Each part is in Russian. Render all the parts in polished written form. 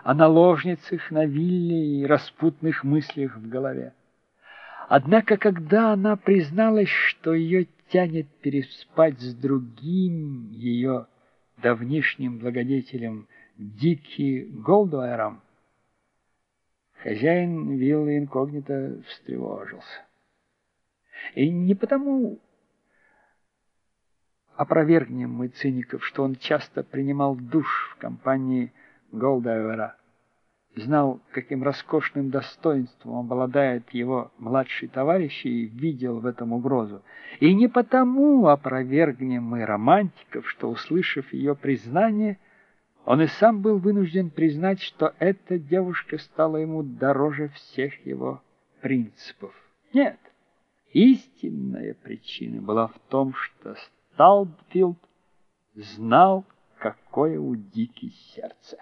о наложницах на вилле и распутных мыслях в голове. Однако, когда она призналась, что ее тянет переспать с другим ее давнишним благодетелем Дики Голдуэром, хозяин виллы инкогнито встревожился. И не потому опровергнем мы циников, что он часто принимал душ в компании Голдуэра, знал, каким роскошным достоинством обладает его младший товарищ и видел в этом угрозу. И не потому опровергнем мы романтиков, что, услышав ее признание, он и сам был вынужден признать, что эта девушка стала ему дороже всех его принципов. Нет, истинная причина была в том, что Стаутфилд знал, какое у Дики сердце.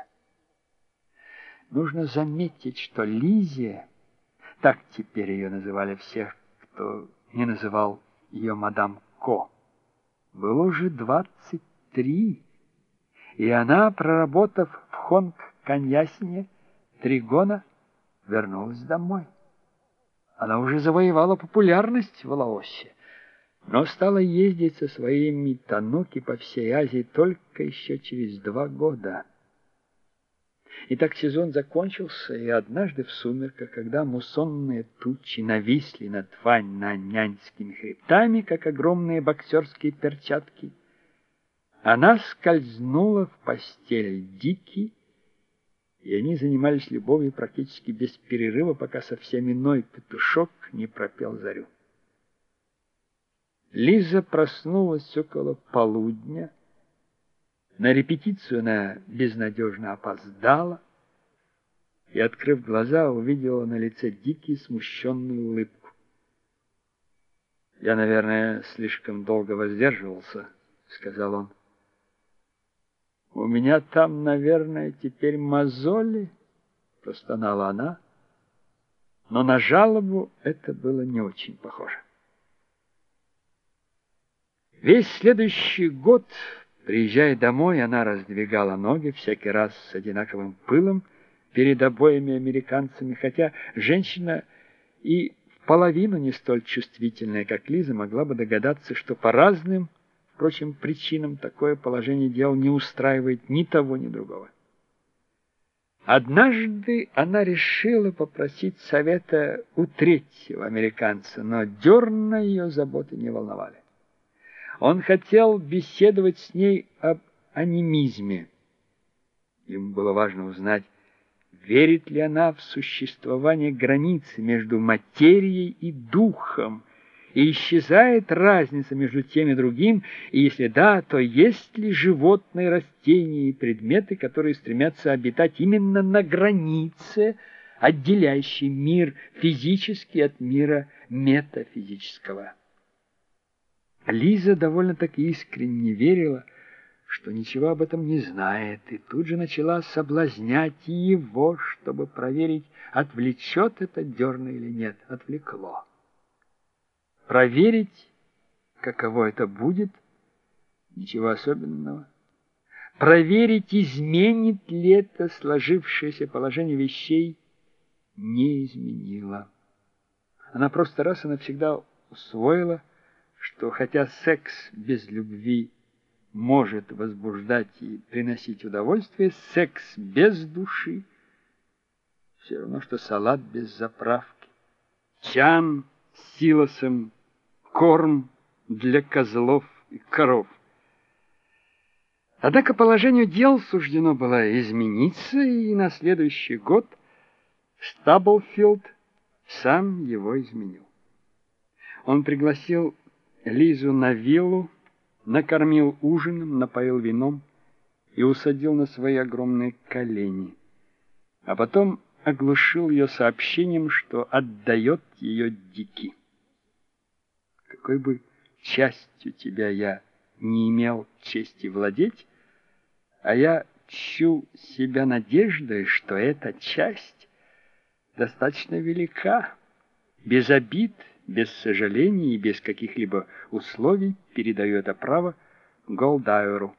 Нужно заметить, что Лизе, так теперь ее называли всех, кто не называл ее мадам Ко, было уже 23, и она, проработав в Хонг-Коньясине 3 года, вернулась домой. Она уже завоевала популярность в Лаосе, но стала ездить со своими тануки по всей Азии только еще через 2 года. Итак, сезон закончился, и однажды в сумерках, когда муссонные тучи нависли над Ваньнаньскими хребтами, как огромные боксерские перчатки, она скользнула в постель Дики, и они занимались любовью практически без перерыва, пока совсем иной петушок не пропел зарю. Лиза проснулась около полудня. На репетицию она безнадежно опоздала и, открыв глаза, увидела на лице Дики смущенную улыбку. «Я, наверное, слишком долго воздерживался», — сказал он. «У меня там, наверное, теперь мозоли», — простонала она, но на жалобу это было не очень похоже. Весь следующий год, приезжая домой, она раздвигала ноги всякий раз с одинаковым пылом перед обоими американцами, хотя женщина и в половину не столь чувствительная, как Лиза, могла бы догадаться, что по разным, впрочем, причинам такое положение дел не устраивает ни того, ни другого. Однажды она решила попросить совета у третьего американца, но Дерна ее заботы не волновали. Он хотел беседовать с ней об анимизме. Ему было важно узнать, верит ли она в существование границы между материей и духом, и исчезает разница между тем и другим, и если да, то есть ли животные, растения и предметы, которые стремятся обитать именно на границе, отделяющей мир физический от мира метафизического. Лиза довольно-таки искренне верила, что ничего об этом не знает, и тут же начала соблазнять его, чтобы проверить, отвлечет это Дерна или нет. Отвлекло. Проверить, каково это будет, ничего особенного. Проверить, изменит ли это сложившееся положение вещей, не изменило. Она просто раз и навсегда усвоила, что хотя секс без любви может возбуждать и приносить удовольствие, секс без души все равно, что салат без заправки. Чан с силосом, корм для козлов и коров. Однако положению дел суждено было измениться, и на следующий год Стаблфилд сам его изменил. Он пригласил Лизу на виллу, накормил ужином, напоил вином и усадил на свои огромные колени, а потом оглушил ее сообщением, что отдает ее Дики. Какой бы частью тебя я не имел чести владеть, а я чту себя надеждой, что эта часть достаточно велика, без обид, без сожалений и без каких-либо условий передаю это право Голдуэру.